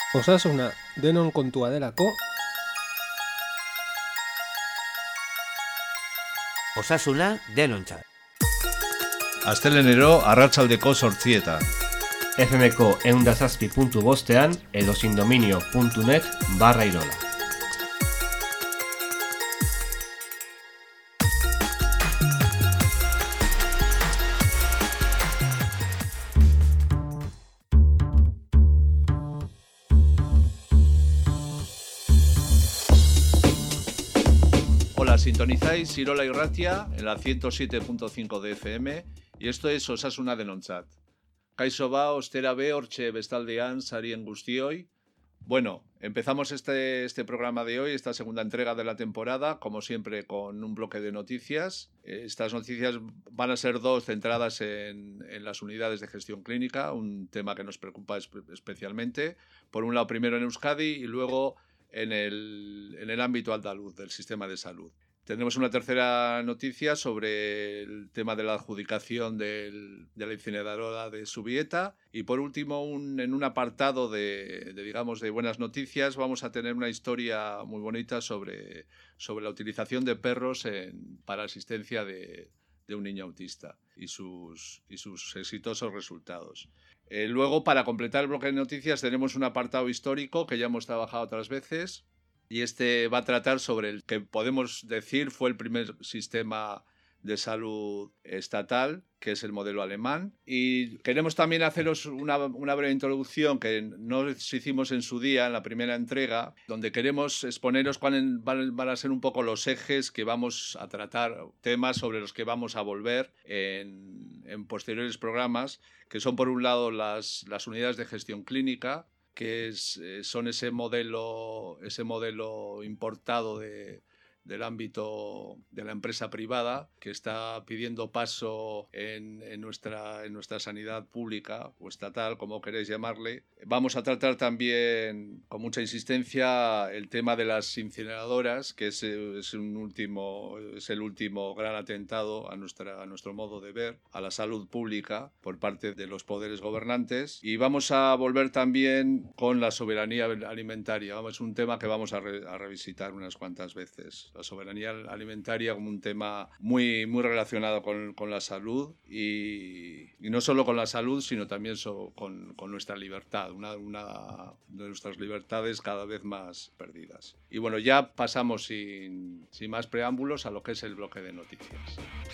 Osasuna denon kontua delako, Osasuna denontzat. Astelehenero arratsaldeko 8:00. FMko 107.5 edo sindominio.net/irola. Hola, sintonizáis Irola y Ratia en la 107.5 de FM y esto es Osasuna denontzat. Kaixo ba, ostera be, hortxe bestaldean, sarien guztioi. Bueno, empezamos este programa de hoy, esta segunda entrega de la temporada, como siempre con un bloque de noticias. Estas noticias van a ser dos centradas en las unidades de gestión clínica, un tema que nos preocupa especialmente. Por un lado, primero en Euskadi y luego en el ámbito andaluz del sistema de salud. Tenemos una tercera noticia sobre el tema de la adjudicación de la incineradora de Zubieta. Y por último, en un apartado de buenas noticias, vamos a tener una historia muy bonita sobre la utilización de perros para asistencia de un niño autista y sus exitosos resultados. Luego, para completar el bloque de noticias, tenemos un apartado histórico que ya hemos trabajado otras veces. Y este va a tratar sobre el que podemos decir fue el primer sistema de salud estatal, que es el modelo alemán. Y queremos también haceros una breve introducción que nos hicimos en su día, en la primera entrega, donde queremos exponeros cuáles van a ser un poco los ejes que vamos a tratar, temas sobre los que vamos a volver en posteriores programas, que son por un lado las unidades de gestión clínica, que son ese modelo importado del ámbito de la empresa privada que está pidiendo paso en nuestra sanidad pública o estatal, como queréis llamarle. Vamos a tratar también con mucha insistencia el tema de las incineradoras, que es el último gran atentado a nuestro modo de ver a la salud pública por parte de los poderes gobernantes. Y vamos a volver también con la soberanía alimentaria. Es un tema que vamos a revisitar unas cuantas veces. La soberanía alimentaria como un tema muy, muy relacionado con la salud y no solo con la salud, sino también con nuestra libertad, una de nuestras libertades cada vez más perdidas. Y bueno, ya pasamos sin más preámbulos a lo que es el bloque de noticias.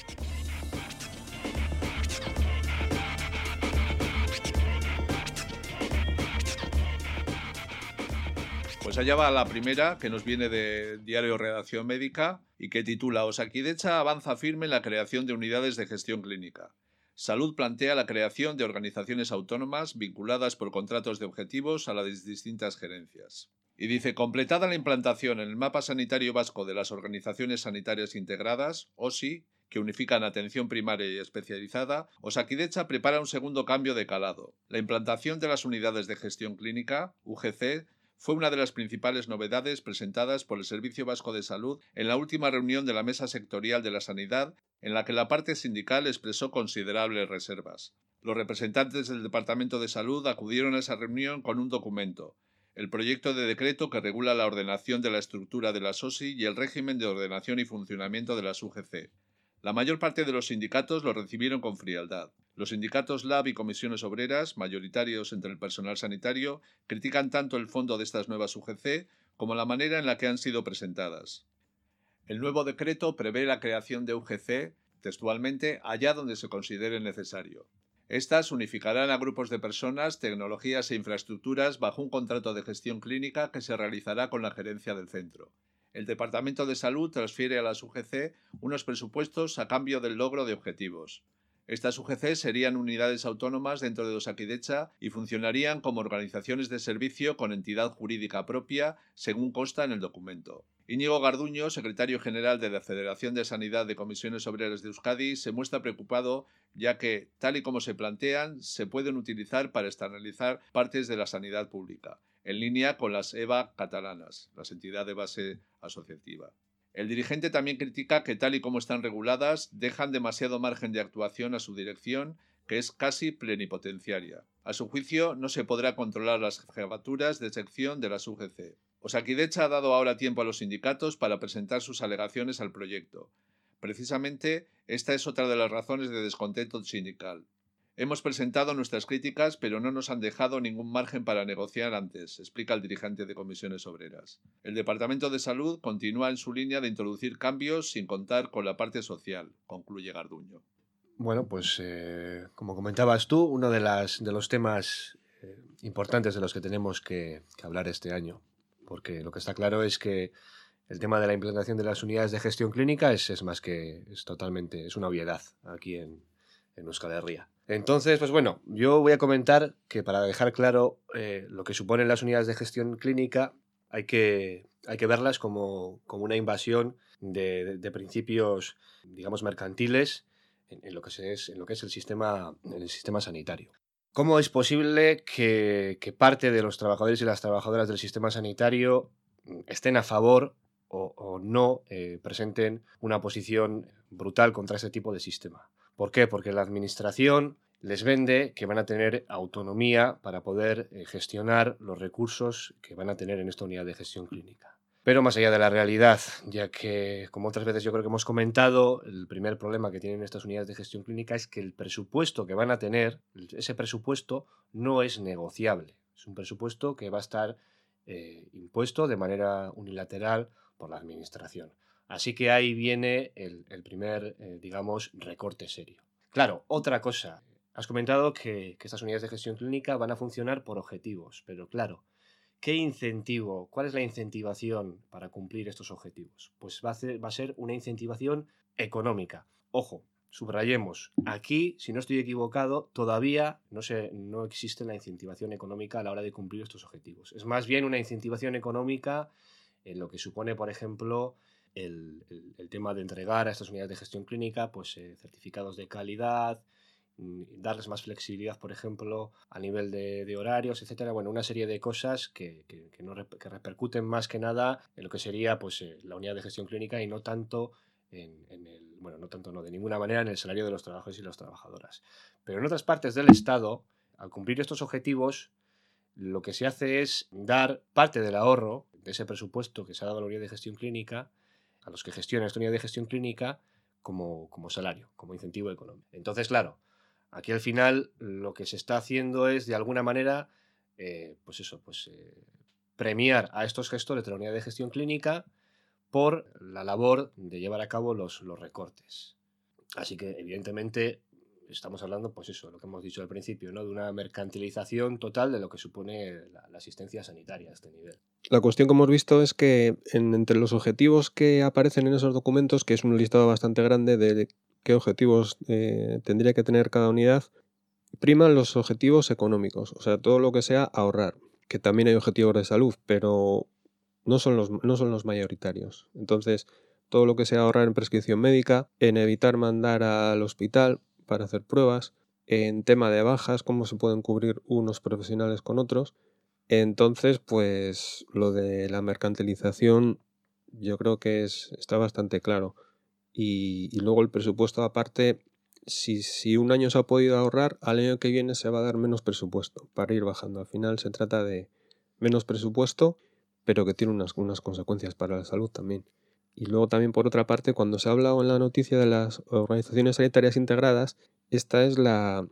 Pues allá va la primera, que nos viene de Diario Redacción Médica y que titula Osakidetza avanza firme en la creación de unidades de gestión clínica. Salud plantea la creación de organizaciones autónomas vinculadas por contratos de objetivos a las distintas gerencias. Y dice, completada la implantación en el mapa sanitario vasco de las organizaciones sanitarias integradas, OSI, que unifican atención primaria y especializada, Osakidetza prepara un segundo cambio de calado. La implantación de las unidades de gestión clínica, UGC, fue una de las principales novedades presentadas por el Servicio Vasco de Salud en la última reunión de la Mesa Sectorial de la Sanidad, en la que la parte sindical expresó considerables reservas. Los representantes del Departamento de Salud acudieron a esa reunión con un documento, el proyecto de decreto que regula la ordenación de la estructura de las OSI y el régimen de ordenación y funcionamiento de las UGC. La mayor parte de los sindicatos lo recibieron con frialdad. Los sindicatos LAB y comisiones obreras, mayoritarios entre el personal sanitario, critican tanto el fondo de estas nuevas UGC como la manera en la que han sido presentadas. El nuevo decreto prevé la creación de UGC, textualmente, allá donde se considere necesario. Estas unificarán a grupos de personas, tecnologías e infraestructuras bajo un contrato de gestión clínica que se realizará con la gerencia del centro. El Departamento de Salud transfiere a las UGC unos presupuestos a cambio del logro de objetivos. Estas UGC serían unidades autónomas dentro de Osakidetza y funcionarían como organizaciones de servicio con entidad jurídica propia, según consta en el documento. Íñigo Garduño, secretario general de la Federación de Sanidad de Comisiones Obreras de Euskadi, se muestra preocupado ya que, tal y como se plantean, se pueden utilizar para externalizar partes de la sanidad pública, en línea con las EBA catalanas, las entidades de base asociativa. El dirigente también critica que, tal y como están reguladas, dejan demasiado margen de actuación a su dirección, que es casi plenipotenciaria. A su juicio, no se podrá controlar las jefaturas de sección de las UGC. Osakidetza ha dado ahora tiempo a los sindicatos para presentar sus alegaciones al proyecto. Precisamente, esta es otra de las razones de descontento sindical. Hemos presentado nuestras críticas, pero no nos han dejado ningún margen para negociar antes, explica el dirigente de Comisiones Obreras. El Departamento de Salud continúa en su línea de introducir cambios sin contar con la parte social, concluye Garduño. Bueno, pues como comentabas tú, uno de los temas importantes de los que tenemos que hablar este año, porque lo que está claro es que el tema de la implantación de las unidades de gestión clínica es una obviedad aquí en Euskal Herria. Entonces, pues bueno, yo voy a comentar que para dejar claro lo que suponen las unidades de gestión clínica, hay que verlas como una invasión de principios, digamos, mercantiles en lo que es el sistema sanitario. ¿Cómo es posible que parte de los trabajadores y las trabajadoras del sistema sanitario estén a favor o no presenten una posición brutal contra ese tipo de sistema? ¿Por qué? Porque la administración les vende que van a tener autonomía para poder gestionar los recursos que van a tener en esta unidad de gestión clínica. Pero más allá de la realidad, ya que, como otras veces yo creo que hemos comentado, el primer problema que tienen estas unidades de gestión clínica es que el presupuesto que van a tener, ese presupuesto no es negociable. Es un presupuesto que va a estar impuesto de manera unilateral por la administración. Así que ahí viene el primer, digamos, recorte serio. Claro, otra cosa. Has comentado que estas unidades de gestión clínica van a funcionar por objetivos, pero claro, ¿qué incentivo? ¿Cuál es la incentivación para cumplir estos objetivos? Pues va a ser una incentivación económica. Ojo, subrayemos, aquí, si no estoy equivocado, todavía no existe la incentivación económica a la hora de cumplir estos objetivos. Es más bien una incentivación económica en lo que supone, por ejemplo, el tema de entregar a estas unidades de gestión clínica pues, certificados de calidad, darles más flexibilidad, por ejemplo, a nivel de horarios, etcétera. Bueno, una serie de cosas que repercuten más que nada en lo que sería pues, la unidad de gestión clínica y no tanto de ninguna manera en el salario de los trabajadores y las trabajadoras. Pero en otras partes del Estado, al cumplir estos objetivos, lo que se hace es dar parte del ahorro de ese presupuesto que se ha dado a la unidad de gestión clínica a los que gestionan esta unidad de gestión clínica como salario, como incentivo económico. Entonces, claro, aquí al final lo que se está haciendo es, de alguna manera, premiar a estos gestores de la unidad de gestión clínica por la labor de llevar a cabo los recortes. Así que, evidentemente, estamos hablando, pues eso, lo que hemos dicho al principio, ¿no? De una mercantilización total de lo que supone la asistencia sanitaria a este nivel. La cuestión que hemos visto es que entre los objetivos que aparecen en esos documentos, que es un listado bastante grande de qué objetivos tendría que tener cada unidad, priman los objetivos económicos, o sea, todo lo que sea ahorrar, que también hay objetivos de salud, pero no son los mayoritarios. Entonces, todo lo que sea ahorrar en prescripción médica, en evitar mandar al hospital para hacer pruebas, en tema de bajas, cómo se pueden cubrir unos profesionales con otros. Entonces, pues lo de la mercantilización yo creo que está bastante claro. Y luego el presupuesto aparte, si un año se ha podido ahorrar, al año que viene se va a dar menos presupuesto para ir bajando. Al final se trata de menos presupuesto, pero que tiene unas consecuencias para la salud también. Y luego también, por otra parte, cuando se ha hablado en la noticia de las organizaciones sanitarias integradas, esta es la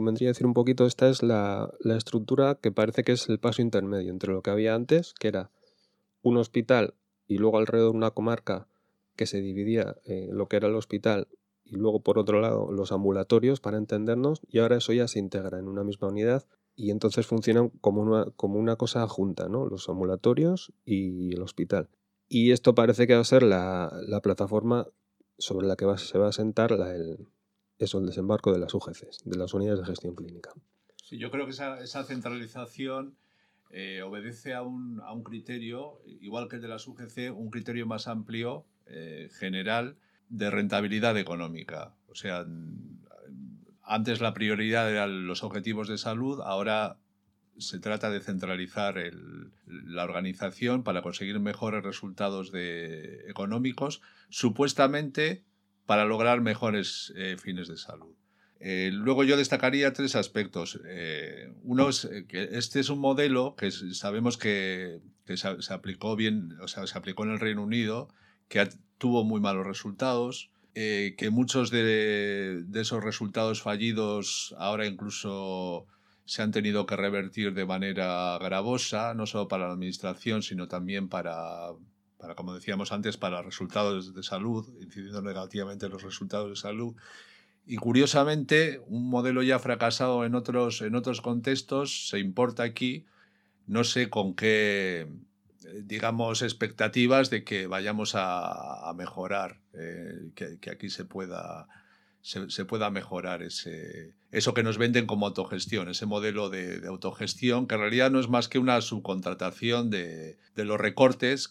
estructura que parece que es el paso intermedio entre lo que había antes, que era un hospital y luego alrededor una comarca que se dividía lo que era el hospital y luego por otro lado los ambulatorios, para entendernos, y ahora eso ya se integra en una misma unidad y entonces funcionan como una cosa junta, ¿no? Los ambulatorios y el hospital. Y esto parece que va a ser la plataforma sobre la que se va a sentar el desembarco de las UGCs, de las unidades de gestión clínica. Sí, yo creo que esa centralización obedece a un criterio, igual que el de las UGC, un criterio más amplio, general, de rentabilidad económica. O sea, antes la prioridad eran los objetivos de salud, ahora se trata de centralizar la organización para conseguir mejores resultados económicos, supuestamente para lograr mejores fines de salud. Luego yo destacaría 3 aspectos. Uno es que este es un modelo que sabemos que se aplicó bien, o sea, se aplicó en el Reino Unido, que tuvo muy malos resultados, que muchos de esos resultados fallidos ahora incluso se han tenido que revertir de manera gravosa, no solo para la administración, sino también para, como decíamos antes, para resultados de salud, incidiendo negativamente en los resultados de salud. Y curiosamente, un modelo ya fracasado en otros contextos se importa aquí, no sé con qué, digamos, expectativas de que vayamos a mejorar, que aquí se pueda mejorar eso que nos venden como autogestión, ese modelo de autogestión, que en realidad no es más que una subcontratación de los recortes,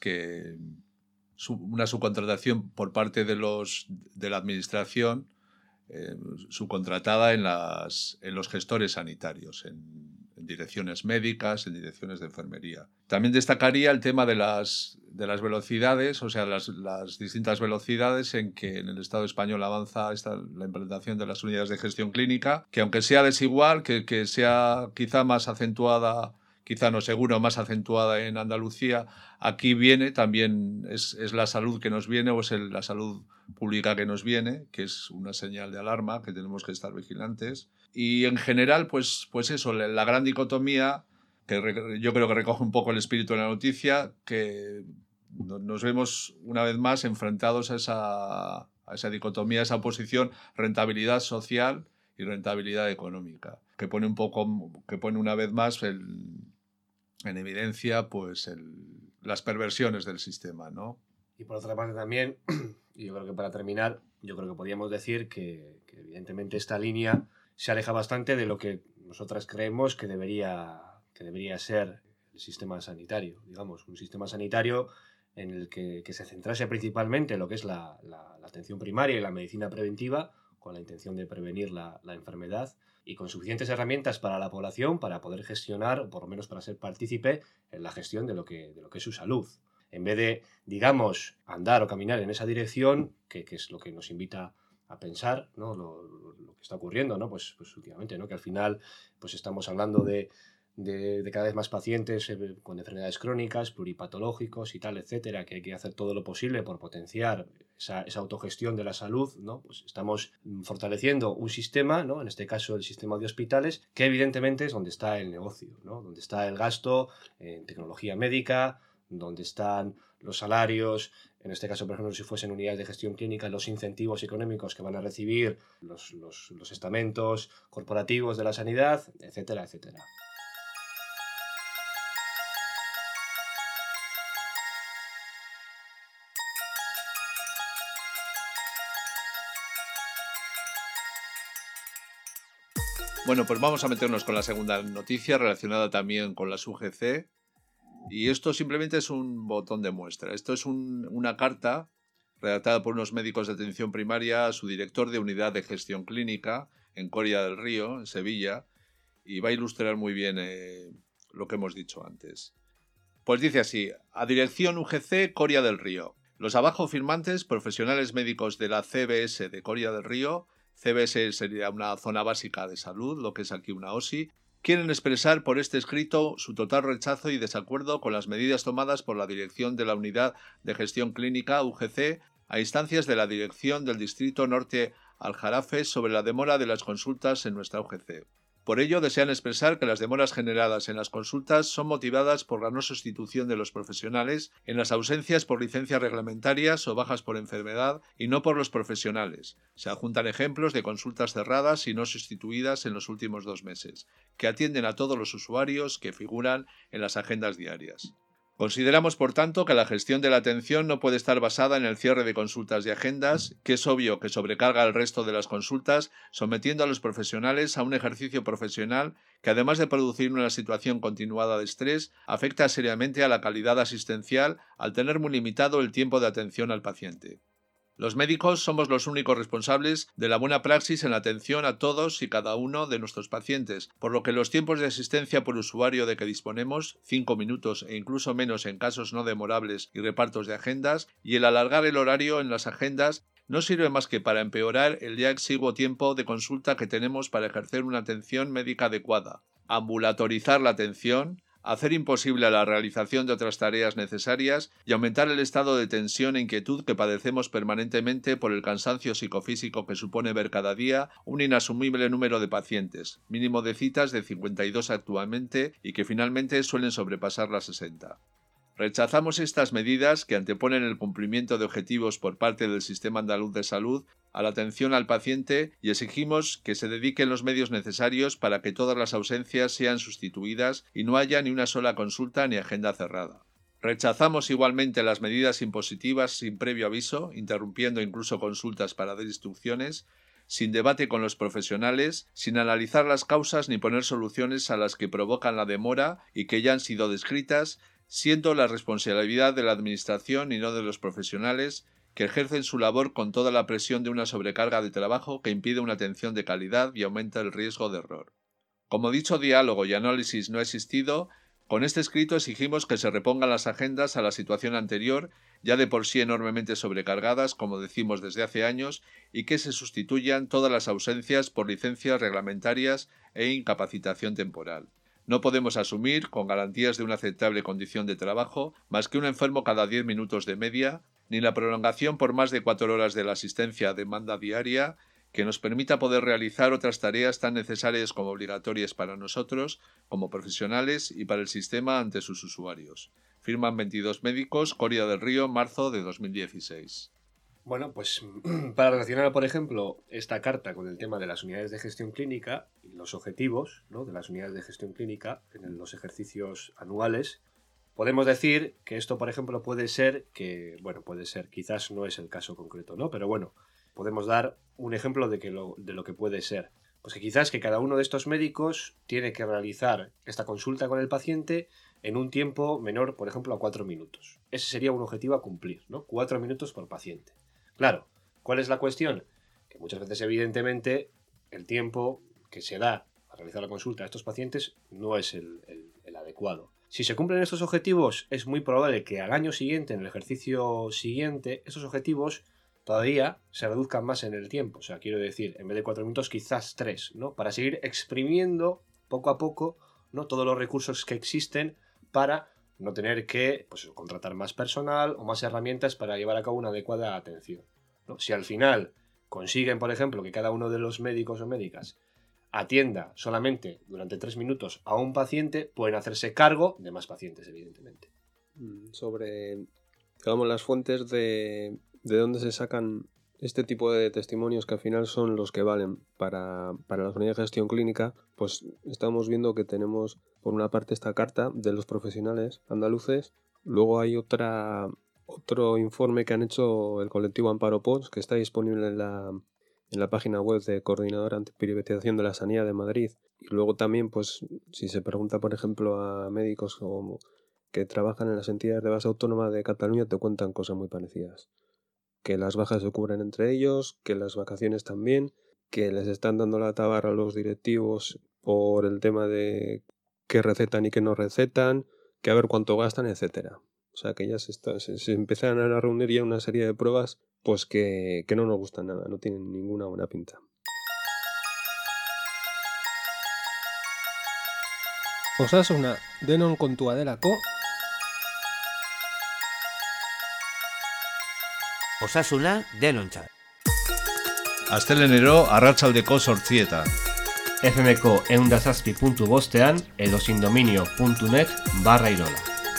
una subcontratación por parte de la administración, subcontratada en los gestores sanitarios, en direcciones médicas, en direcciones de enfermería. También destacaría el tema de las velocidades, o sea, las distintas velocidades en que en el Estado español avanza la implementación de las unidades de gestión clínica, que aunque sea desigual, que sea quizá más acentuada, quizá no seguro, más acentuada en Andalucía, aquí viene también, es la salud que nos viene, o es la salud pública que nos viene, que es una señal de alarma, que tenemos que estar vigilantes. Y en general, pues eso, la gran dicotomía, que yo creo que recoge un poco el espíritu de la noticia, que nos vemos una vez más enfrentados a esa dicotomía, a esa oposición, rentabilidad social y rentabilidad económica, que pone una vez más en evidencia pues las perversiones del sistema, ¿no? Y por otra parte también, y yo creo que para terminar, yo creo que podríamos decir que evidentemente esta línea se aleja bastante de lo que nosotras creemos que debería ser el sistema sanitario. Digamos, un sistema sanitario en el que se centrase principalmente en lo que es la atención primaria y la medicina preventiva, con la intención de prevenir la enfermedad, y con suficientes herramientas para la población para poder gestionar, o por lo menos para ser partícipe en la gestión de lo que es su salud. En vez de, digamos, andar o caminar en esa dirección, que es lo que nos invita a pensar, ¿no? Lo que está ocurriendo, ¿no? Pues últimamente, ¿no? Que al final pues estamos hablando de cada vez más pacientes con enfermedades crónicas, pluripatológicos y tal, etcétera, que hay que hacer todo lo posible por potenciar esa autogestión de la salud, ¿no? Pues estamos fortaleciendo un sistema, ¿no? En este caso el sistema de hospitales, que evidentemente es donde está el negocio, ¿no? Donde está el gasto en tecnología médica, donde están los salarios, en este caso, por ejemplo, si fuesen unidades de gestión clínica, los incentivos económicos que van a recibir los estamentos corporativos de la sanidad, etcétera, etcétera. Bueno, pues vamos a meternos con la segunda noticia relacionada también con las UGC. Y esto simplemente es un botón de muestra. Esto es una carta redactada por unos médicos de atención primaria a su director de unidad de gestión clínica en Coria del Río, en Sevilla, y va a ilustrar muy bien lo que hemos dicho antes. Pues dice así: a dirección UGC Coria del Río. Los abajo firmantes, profesionales médicos de la CBS de Coria del Río, CBS sería una zona básica de salud, lo que es aquí una OSI, quieren expresar por este escrito su total rechazo y desacuerdo con las medidas tomadas por la dirección de la Unidad de Gestión Clínica, UGC, a instancias de la dirección del Distrito Norte Aljarafe sobre la demora de las consultas en nuestra UGC. Por ello, desean expresar que las demoras generadas en las consultas son motivadas por la no sustitución de los profesionales en las ausencias por licencias reglamentarias o bajas por enfermedad y no por los profesionales. Se adjuntan ejemplos de consultas cerradas y no sustituidas en los últimos 2 meses, que atienden a todos los usuarios que figuran en las agendas diarias. Consideramos, por tanto, que la gestión de la atención no puede estar basada en el cierre de consultas y agendas, que es obvio que sobrecarga el resto de las consultas, sometiendo a los profesionales a un ejercicio profesional que, además de producir una situación continuada de estrés, afecta seriamente a la calidad asistencial al tener muy limitado el tiempo de atención al paciente. Los médicos somos los únicos responsables de la buena praxis en la atención a todos y cada uno de nuestros pacientes, por lo que los tiempos de asistencia por usuario de que disponemos, 5 minutos e incluso menos en casos no demorables y repartos de agendas, y el alargar el horario en las agendas, no sirve más que para empeorar el ya exiguo tiempo de consulta que tenemos para ejercer una atención médica adecuada, ambulatorizar la atención, hacer imposible la realización de otras tareas necesarias y aumentar el estado de tensión e inquietud que padecemos permanentemente por el cansancio psicofísico que supone ver cada día un inasumible número de pacientes, mínimo de citas de 52 actualmente y que finalmente suelen sobrepasar las 60. Rechazamos estas medidas que anteponen el cumplimiento de objetivos por parte del Sistema Andaluz de Salud a la atención al paciente y exigimos que se dediquen los medios necesarios para que todas las ausencias sean sustituidas y no haya ni una sola consulta ni agenda cerrada. Rechazamos igualmente las medidas impositivas sin previo aviso, interrumpiendo incluso consultas para dar instrucciones, sin debate con los profesionales, sin analizar las causas ni poner soluciones a las que provocan la demora y que ya han sido descritas, siendo la responsabilidad de la Administración y no de los profesionales, que ejercen su labor con toda la presión de una sobrecarga de trabajo que impide una atención de calidad y aumenta el riesgo de error. Como dicho diálogo y análisis no ha existido, con este escrito exigimos que se repongan las agendas a la situación anterior, ya de por sí enormemente sobrecargadas, como decimos desde hace años, y que se sustituyan todas las ausencias por licencias reglamentarias e incapacitación temporal. No podemos asumir, con garantías de una aceptable condición de trabajo, más que un enfermo cada 10 minutos de media, ni la prolongación por más de 4 horas de la asistencia a demanda diaria, que nos permita poder realizar otras tareas tan necesarias como obligatorias para nosotros, como profesionales y para el sistema ante sus usuarios. Firman 22 médicos, Coria del Río, marzo de 2016. Bueno, pues para relacionar, por ejemplo, esta carta con el tema de las unidades de gestión clínica y los objetivos, ¿no?, de las unidades de gestión clínica en los ejercicios anuales, podemos decir que esto, por ejemplo, puede ser, quizás no es el caso concreto, ¿no? Pero bueno, podemos dar un ejemplo de lo que puede ser. Pues que quizás que cada uno de estos médicos tiene que realizar esta consulta con el paciente en un tiempo menor, por ejemplo, a 4 minutos. Ese sería un objetivo a cumplir, ¿no? 4 minutos por paciente. Claro, ¿cuál es la cuestión? Que muchas veces, evidentemente, el tiempo que se da a realizar la consulta a estos pacientes no es el adecuado. Si se cumplen estos objetivos, es muy probable que al año siguiente, en el ejercicio siguiente, esos objetivos todavía se reduzcan más en el tiempo. O sea, quiero decir, en vez de 4 minutos, quizás 3, ¿no? Para seguir exprimiendo poco a poco, ¿no?, todos los recursos que existen para no tener que contratar más personal o más herramientas para llevar a cabo una adecuada atención, ¿no? Si al final consiguen, por ejemplo, que cada uno de los médicos o médicas atienda solamente durante 3 minutos a un paciente, pueden hacerse cargo de más pacientes, evidentemente. Sobre, digamos, las fuentes de dónde se sacan este tipo de testimonios que al final son los que valen para las unidades de gestión clínica, pues estamos viendo que tenemos por una parte esta carta de los profesionales andaluces, luego hay otro informe que han hecho el colectivo Amparo Pons, que está disponible en la página web de Coordinadora Antiprivatización de la Sanidad de Madrid, y luego también, pues si se pregunta, por ejemplo, a médicos que trabajan en las entidades de base autónoma de Cataluña, te cuentan cosas muy parecidas. Que las bajas se cubren entre ellos, que las vacaciones también, que les están dando la tabarra a los directivos por el tema de qué recetan y qué no recetan, que a ver cuánto gastan, etcétera. O sea que ya se empiezan a reunir ya una serie de pruebas pues que no nos gustan nada, no tienen ninguna buena pinta. Osasuna, denon kontua delako. Osasuna denontzat. Astelenero arratsaldeko 8:00. FMko 107.5 edo sindominio.net/irola.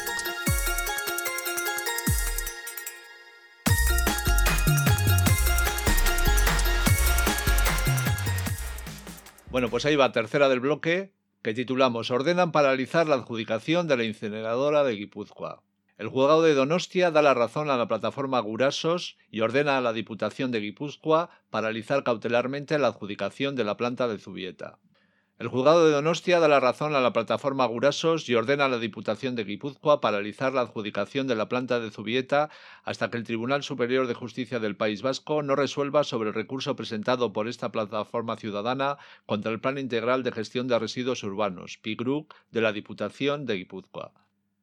Bueno, pues ahí va, tercera del bloque, que titulamos Ordenan paralizar la adjudicación de la incineradora de Guipúzcoa. El juzgado de Donostia da la razón a la plataforma Gurasos y ordena a la Diputación de Guipúzcoa paralizar cautelarmente la adjudicación de la planta de Zubieta. El juzgado de Donostia da la razón a la plataforma Gurasos y ordena a la Diputación de Guipúzcoa paralizar la adjudicación de la planta de Zubieta hasta que el Tribunal Superior de Justicia del País Vasco no resuelva sobre el recurso presentado por esta plataforma ciudadana contra el Plan Integral de Gestión de Residuos Urbanos, PIGRUC, de la Diputación de Guipúzcoa.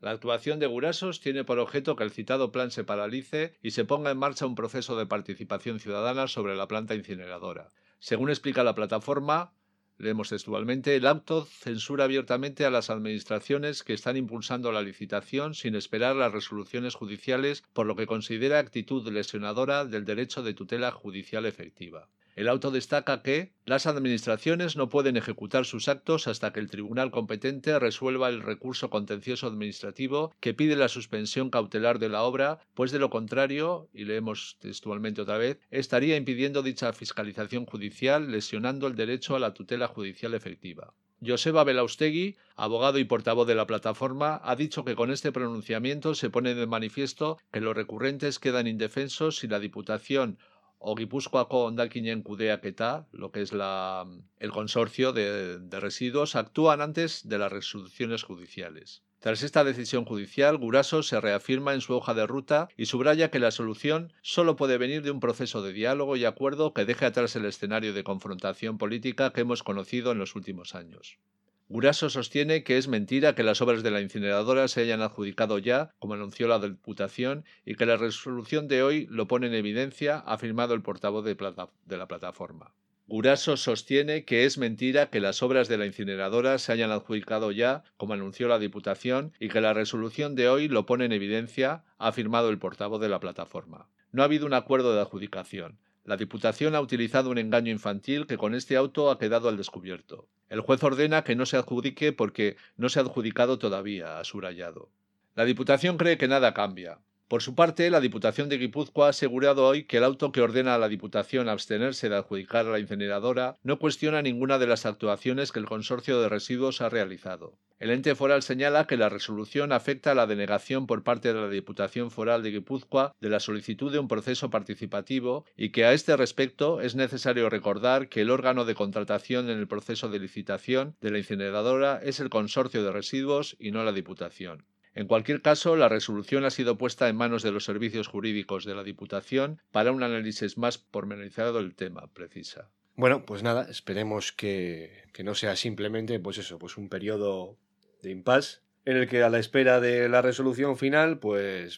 La actuación de Gurasos tiene por objeto que el citado plan se paralice y se ponga en marcha un proceso de participación ciudadana sobre la planta incineradora. Según explica la plataforma, leemos textualmente, el acto censura abiertamente a las administraciones que están impulsando la licitación sin esperar las resoluciones judiciales, por lo que considera actitud lesionadora del derecho de tutela judicial efectiva. El auto destaca que las administraciones no pueden ejecutar sus actos hasta que el tribunal competente resuelva el recurso contencioso administrativo que pide la suspensión cautelar de la obra, pues de lo contrario, y leemos textualmente otra vez, estaría impidiendo dicha fiscalización judicial, lesionando el derecho a la tutela judicial efectiva. Joseba Belaustegui, abogado y portavoz de la plataforma, ha dicho que con este pronunciamiento se pone de manifiesto que los recurrentes quedan indefensos si la Diputación o Gipuzkoako Hondakinen Kudeaketa, lo que es el consorcio de residuos, actúan antes de las resoluciones judiciales. Tras esta decisión judicial, Gurasos se reafirma en su hoja de ruta y subraya que la solución solo puede venir de un proceso de diálogo y acuerdo que deje atrás el escenario de confrontación política que hemos conocido en los últimos años. Gurasos sostiene que es mentira que las obras de la incineradora se hayan adjudicado ya, como anunció la Diputación, y que la resolución de hoy lo pone en evidencia, ha afirmado el portavoz de la plataforma. Gurasos sostiene que es mentira que las obras de la incineradora se hayan adjudicado ya, como anunció la Diputación, y que la resolución de hoy lo pone en evidencia, ha afirmado el portavoz de la plataforma. No ha habido un acuerdo de adjudicación. La Diputación ha utilizado un engaño infantil que con este auto ha quedado al descubierto. El juez ordena que no se adjudique porque no se ha adjudicado todavía, ha subrayado. La Diputación cree que nada cambia. Por su parte, la Diputación de Guipúzcoa ha asegurado hoy que el auto que ordena a la Diputación abstenerse de adjudicar la incineradora no cuestiona ninguna de las actuaciones que el consorcio de residuos ha realizado. El ente foral señala que la resolución afecta a la denegación por parte de la Diputación Foral de Guipúzcoa de la solicitud de un proceso participativo y que a este respecto es necesario recordar que el órgano de contratación en el proceso de licitación de la incineradora es el consorcio de residuos y no la Diputación. En cualquier caso, la resolución ha sido puesta en manos de los servicios jurídicos de la Diputación para un análisis más pormenorizado del tema, precisa. Bueno, pues nada, esperemos que no sea simplemente pues un periodo de impasse en el que a la espera de la resolución final, al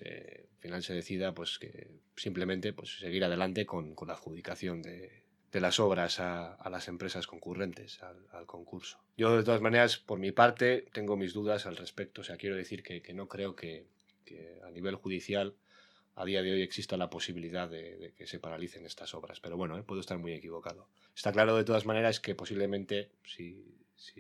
final se decida pues que simplemente pues seguir adelante con la adjudicación de las obras a las empresas concurrentes al concurso. Yo, de todas maneras, por mi parte, tengo mis dudas al respecto. O sea, quiero decir que no creo que a nivel judicial a día de hoy exista la posibilidad de que se paralicen estas obras. Pero bueno, puedo estar muy equivocado. Está claro, de todas maneras, que posiblemente si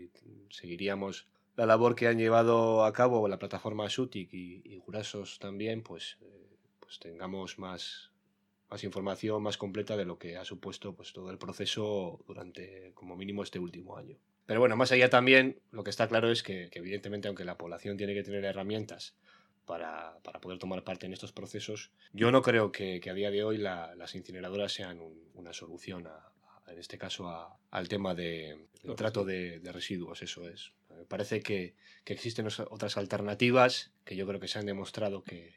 seguiríamos la labor que han llevado a cabo la plataforma Sutic y Gurasos también, pues tengamos más información más completa de lo que ha supuesto pues todo el proceso durante como mínimo este último año. Pero bueno, más allá también, lo que está claro es que evidentemente, aunque la población tiene que tener herramientas para poder tomar parte en estos procesos, yo no creo que a día de hoy las incineradoras sean una solución en este caso al tema del trato de residuos. Eso es. Me parece que existen otras alternativas que yo creo que se han demostrado que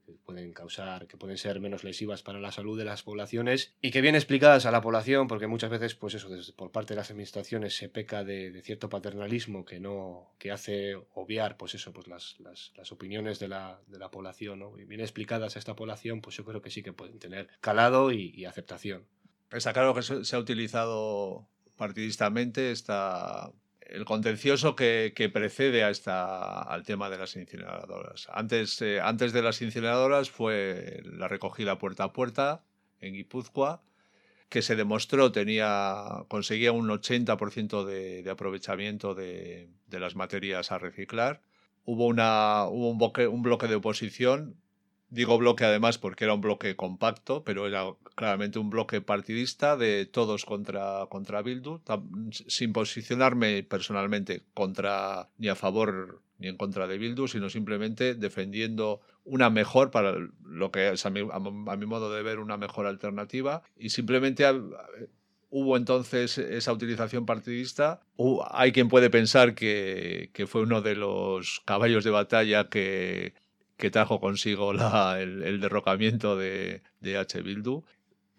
pueden ser menos lesivas para la salud de las poblaciones y que bien explicadas a la población, porque muchas veces por parte de las administraciones se peca de cierto paternalismo que hace obviar las opiniones de la población, ¿no? Y bien explicadas a esta población, pues yo creo que sí que pueden tener calado y aceptación. Está claro que se ha utilizado partidistamente el contencioso que precede al tema de las incineradoras. Antes de las incineradoras fue la recogida puerta a puerta en Guipúzcoa, que se demostró conseguía un 80% de aprovechamiento de las materias a reciclar. Hubo un bloque de oposición. Digo bloque además porque era un bloque compacto, pero era claramente un bloque partidista de todos contra Bildu, sin posicionarme personalmente ni a favor ni en contra de Bildu, sino simplemente defendiendo una mejor, para lo que es a mi modo de ver, una mejor alternativa. Y simplemente hubo entonces esa utilización partidista. Hay quien puede pensar que fue uno de los caballos de batalla que trajo consigo el derrocamiento de H. Bildu,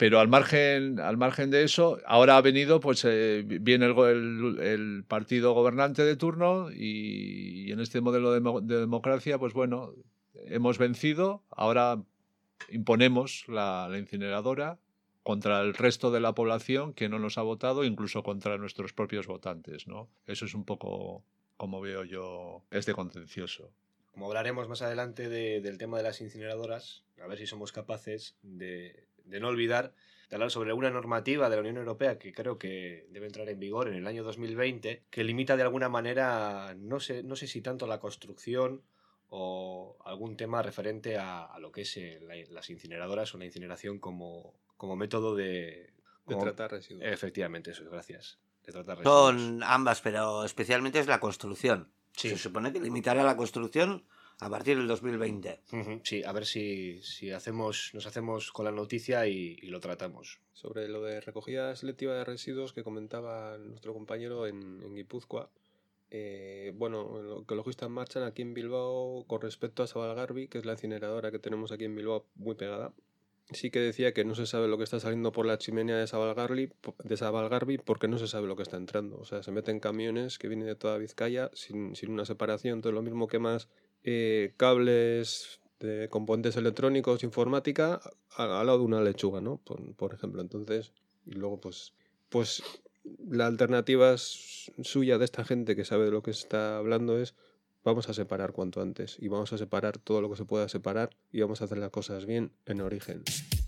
Pero al margen de eso, ahora ha venido, pues viene el partido gobernante de turno y en este modelo de democracia, pues bueno, hemos vencido, ahora imponemos la incineradora contra el resto de la población que no nos ha votado, incluso contra nuestros propios votantes, ¿no? Eso es un poco como veo yo este contencioso. Como hablaremos más adelante del tema de las incineradoras, a ver si somos capaces de no olvidar de hablar sobre una normativa de la Unión Europea que creo que debe entrar en vigor en el año 2020, que limita de alguna manera, no sé si tanto la construcción o algún tema referente a lo que es las incineradoras o la incineración como método de tratar residuos. Efectivamente, eso es, gracias. De tratar residuos. Son ambas, pero especialmente es la construcción. Sí. Se supone que limitará la construcción a partir del 2020. Sí, a ver si nos hacemos con la noticia y lo tratamos. Sobre lo de recogida selectiva de residuos que comentaba nuestro compañero en Guipúzcoa, bueno, lo que está en marcha aquí en Bilbao con respecto a Zabalgarbi, que es la incineradora que tenemos aquí en Bilbao muy pegada, sí que decía que no se sabe lo que está saliendo por la chimenea de Zabalgarbi porque no se sabe lo que está entrando. O sea, se meten camiones que vienen de toda Vizcaya sin una separación. Entonces, lo mismo que más cables de componentes electrónicos, informática, al lado de una lechuga, ¿no? Por ejemplo. Entonces, y luego pues la alternativa suya de esta gente que sabe de lo que está hablando es: vamos a separar cuanto antes y vamos a separar todo lo que se pueda separar y vamos a hacer las cosas bien en origen.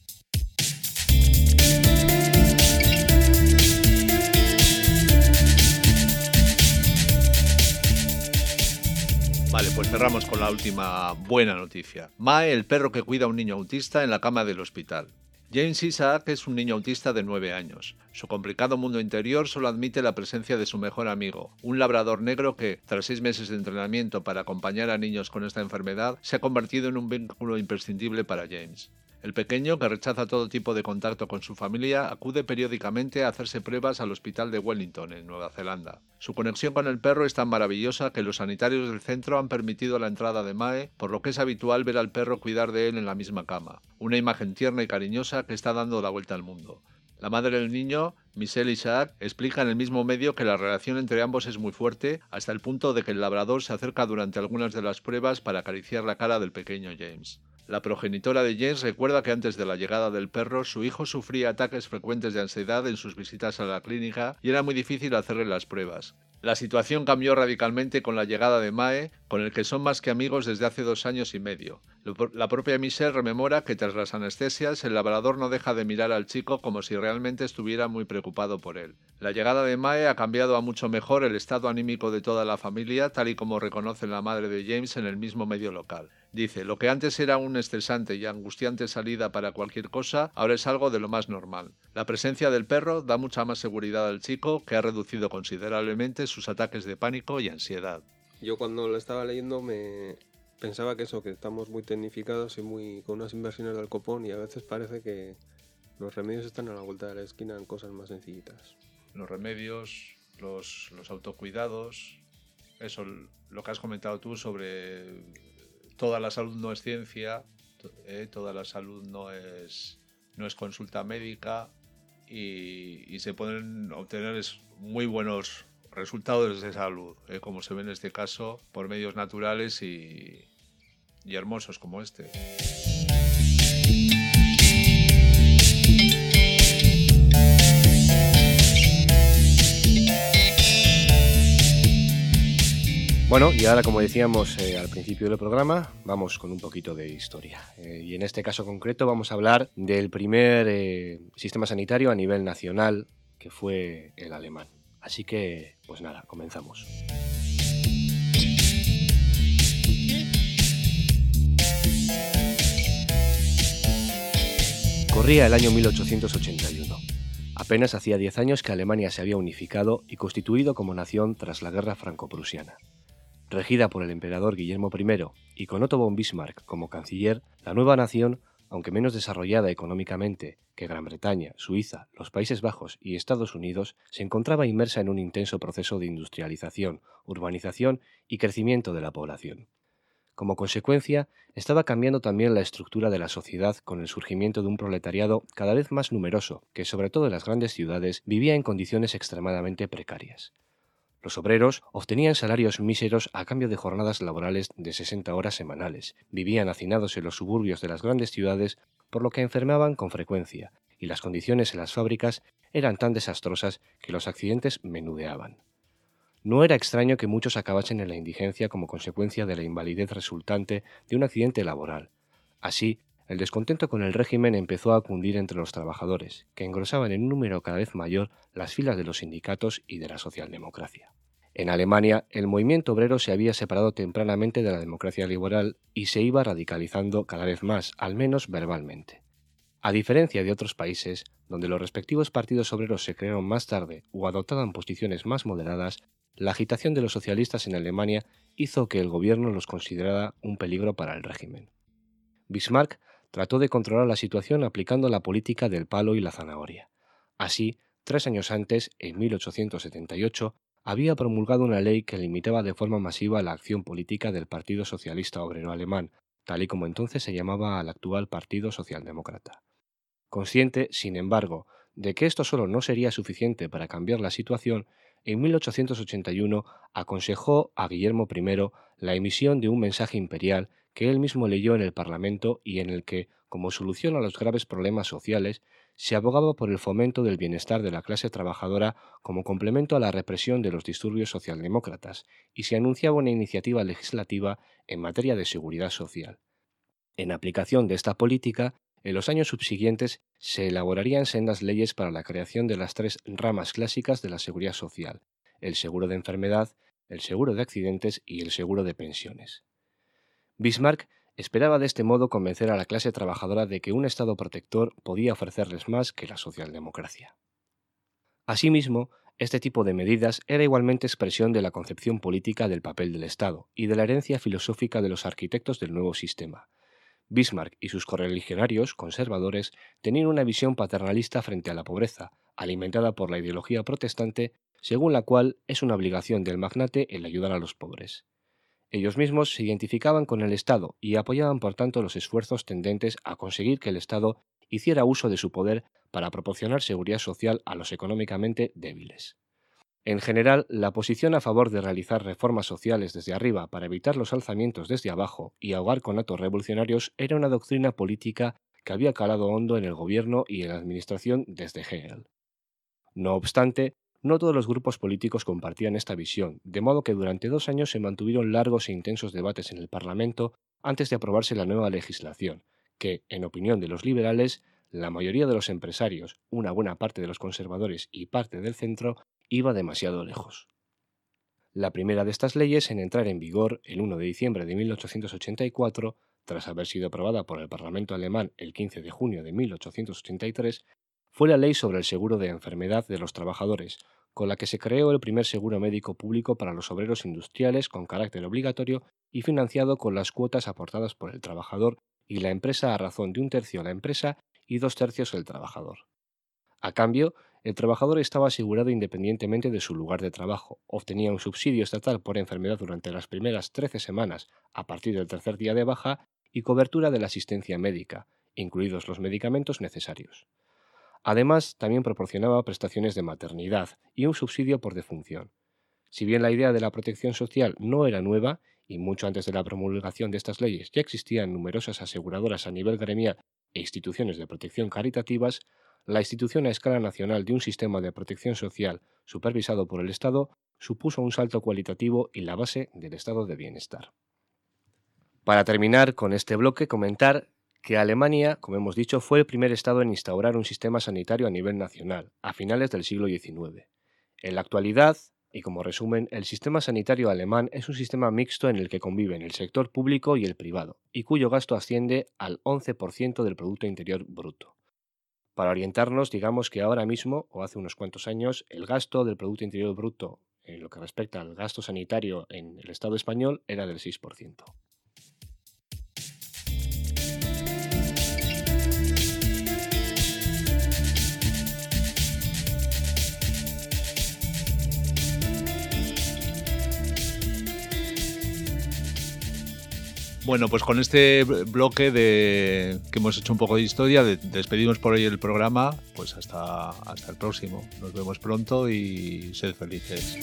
Vale, pues cerramos con la última buena noticia. Mae, el perro que cuida a un niño autista en la cama del hospital. James Isaac es un niño autista de 9 años. Su complicado mundo interior solo admite la presencia de su mejor amigo, un labrador negro que, tras 6 meses de entrenamiento para acompañar a niños con esta enfermedad, se ha convertido en un vínculo imprescindible para James. El pequeño, que rechaza todo tipo de contacto con su familia, acude periódicamente a hacerse pruebas al hospital de Wellington, en Nueva Zelanda. Su conexión con el perro es tan maravillosa que los sanitarios del centro han permitido la entrada de Mae, por lo que es habitual ver al perro cuidar de él en la misma cama. Una imagen tierna y cariñosa que está dando la vuelta al mundo. La madre del niño, Michelle Isaac, explica en el mismo medio que la relación entre ambos es muy fuerte, hasta el punto de que el labrador se acerca durante algunas de las pruebas para acariciar la cara del pequeño James. La progenitora de James recuerda que antes de la llegada del perro, su hijo sufría ataques frecuentes de ansiedad en sus visitas a la clínica y era muy difícil hacerle las pruebas. La situación cambió radicalmente con la llegada de Mae, con el que son más que amigos desde hace 2 años y medio. La propia Michelle rememora que tras las anestesias, el labrador no deja de mirar al chico como si realmente estuviera muy preocupado por él. La llegada de Mae ha cambiado a mucho mejor el estado anímico de toda la familia, tal y como reconoce la madre de James en el mismo medio local. Dice: lo que antes era una estresante y angustiante salida para cualquier cosa, ahora es algo de lo más normal. La presencia del perro da mucha más seguridad al chico, que ha reducido considerablemente sus ataques de pánico y ansiedad. Yo cuando lo estaba leyendo me pensaba que estamos muy tecnificados y con unas inversiones del copón, y a veces parece que los remedios están a la vuelta de la esquina en cosas más sencillitas. Los remedios, los autocuidados, eso, lo que has comentado tú sobre toda la salud no es ciencia, toda la salud no es consulta médica, y se pueden obtener muy buenos resultados de salud, como se ve en este caso, por medios naturales y hermosos como este. Bueno, y ahora, como decíamos al principio del programa, vamos con un poquito de historia. Y en este caso concreto vamos a hablar del primer sistema sanitario a nivel nacional, que fue el alemán. Así que, pues nada, comenzamos. Corría el año 1881. Apenas hacía 10 años que Alemania se había unificado y constituido como nación tras la guerra franco-prusiana. Regida por el emperador Guillermo I y con Otto von Bismarck como canciller, la nueva nación, aunque menos desarrollada económicamente que Gran Bretaña, Suiza, los Países Bajos y Estados Unidos, se encontraba inmersa en un intenso proceso de industrialización, urbanización y crecimiento de la población. Como consecuencia, estaba cambiando también la estructura de la sociedad con el surgimiento de un proletariado cada vez más numeroso, que sobre todo en las grandes ciudades vivía en condiciones extremadamente precarias. Los obreros obtenían salarios míseros a cambio de jornadas laborales de 60 horas semanales, vivían hacinados en los suburbios de las grandes ciudades, por lo que enfermaban con frecuencia, y las condiciones en las fábricas eran tan desastrosas que los accidentes menudeaban. No era extraño que muchos acabasen en la indigencia como consecuencia de la invalidez resultante de un accidente laboral. Así, el descontento con el régimen empezó a cundir entre los trabajadores, que engrosaban en un número cada vez mayor las filas de los sindicatos y de la socialdemocracia. En Alemania, el movimiento obrero se había separado tempranamente de la democracia liberal y se iba radicalizando cada vez más, al menos verbalmente. A diferencia de otros países, donde los respectivos partidos obreros se crearon más tarde o adoptaban posiciones más moderadas, la agitación de los socialistas en Alemania hizo que el gobierno los considerara un peligro para el régimen. Bismarck trató de controlar la situación aplicando la política del palo y la zanahoria. Así, 3 años antes, en 1878, había promulgado una ley que limitaba de forma masiva la acción política del Partido Socialista Obrero Alemán, tal y como entonces se llamaba al actual Partido Socialdemócrata. Consciente, sin embargo, de que esto solo no sería suficiente para cambiar la situación, en 1881 aconsejó a Guillermo I la emisión de un mensaje imperial que él mismo leyó en el Parlamento y en el que, como solución a los graves problemas sociales, se abogaba por el fomento del bienestar de la clase trabajadora como complemento a la represión de los disturbios socialdemócratas, y se anunciaba una iniciativa legislativa en materia de seguridad social. En aplicación de esta política, en los años subsiguientes se elaborarían sendas leyes para la creación de las 3 ramas clásicas de la seguridad social: el seguro de enfermedad, el seguro de accidentes y el seguro de pensiones. Bismarck esperaba de este modo convencer a la clase trabajadora de que un Estado protector podía ofrecerles más que la socialdemocracia. Asimismo, este tipo de medidas era igualmente expresión de la concepción política del papel del Estado y de la herencia filosófica de los arquitectos del nuevo sistema. Bismarck y sus correligionarios conservadores tenían una visión paternalista frente a la pobreza, alimentada por la ideología protestante, según la cual es una obligación del magnate el ayudar a los pobres. Ellos mismos se identificaban con el Estado y apoyaban por tanto los esfuerzos tendentes a conseguir que el Estado hiciera uso de su poder para proporcionar seguridad social a los económicamente débiles. En general, la posición a favor de realizar reformas sociales desde arriba para evitar los alzamientos desde abajo y ahogar con actos revolucionarios era una doctrina política que había calado hondo en el gobierno y en la administración desde Hegel. No obstante, no todos los grupos políticos compartían esta visión, de modo que durante 2 años se mantuvieron largos e intensos debates en el Parlamento antes de aprobarse la nueva legislación, que, en opinión de los liberales, la mayoría de los empresarios, una buena parte de los conservadores y parte del centro iba demasiado lejos. La primera de estas leyes en entrar en vigor el 1 de diciembre de 1884, tras haber sido aprobada por el Parlamento alemán el 15 de junio de 1883, fue la Ley sobre el Seguro de Enfermedad de los Trabajadores, con la que se creó el primer seguro médico público para los obreros industriales con carácter obligatorio y financiado con las cuotas aportadas por el trabajador y la empresa a razón de 1/3 la empresa y 2/3 el trabajador. A cambio, el trabajador estaba asegurado independientemente de su lugar de trabajo, obtenía un subsidio estatal por enfermedad durante las primeras 13 semanas a partir del 3er día de baja y cobertura de la asistencia médica, incluidos los medicamentos necesarios. Además, también proporcionaba prestaciones de maternidad y un subsidio por defunción. Si bien la idea de la protección social no era nueva, y mucho antes de la promulgación de estas leyes ya existían numerosas aseguradoras a nivel gremial e instituciones de protección caritativas, la institución a escala nacional de un sistema de protección social supervisado por el Estado supuso un salto cualitativo y la base del estado de bienestar. Para terminar con este bloque, comentar que Alemania, como hemos dicho, fue el primer Estado en instaurar un sistema sanitario a nivel nacional, a finales del siglo XIX. En la actualidad, y como resumen, el sistema sanitario alemán es un sistema mixto en el que conviven el sector público y el privado, y cuyo gasto asciende al 11% del Producto Interior Bruto. Para orientarnos, digamos que ahora mismo, o hace unos cuantos años, el gasto del Producto Interior Bruto en lo que respecta al gasto sanitario en el Estado español era del 6%. Bueno, pues con este bloque que hemos hecho un poco de historia, despedimos por hoy el programa, pues hasta el próximo. Nos vemos pronto y sed felices.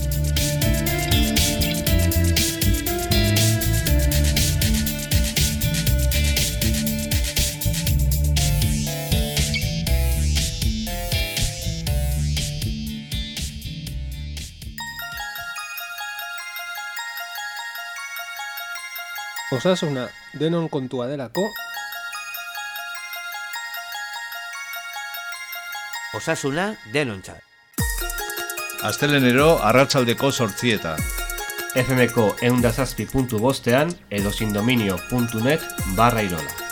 Osasuna denon kontua delako. Osasuna denontzat. Astelehenero arratsaldeko 8:00. FMko 107.5 edo sindominio.net/irola.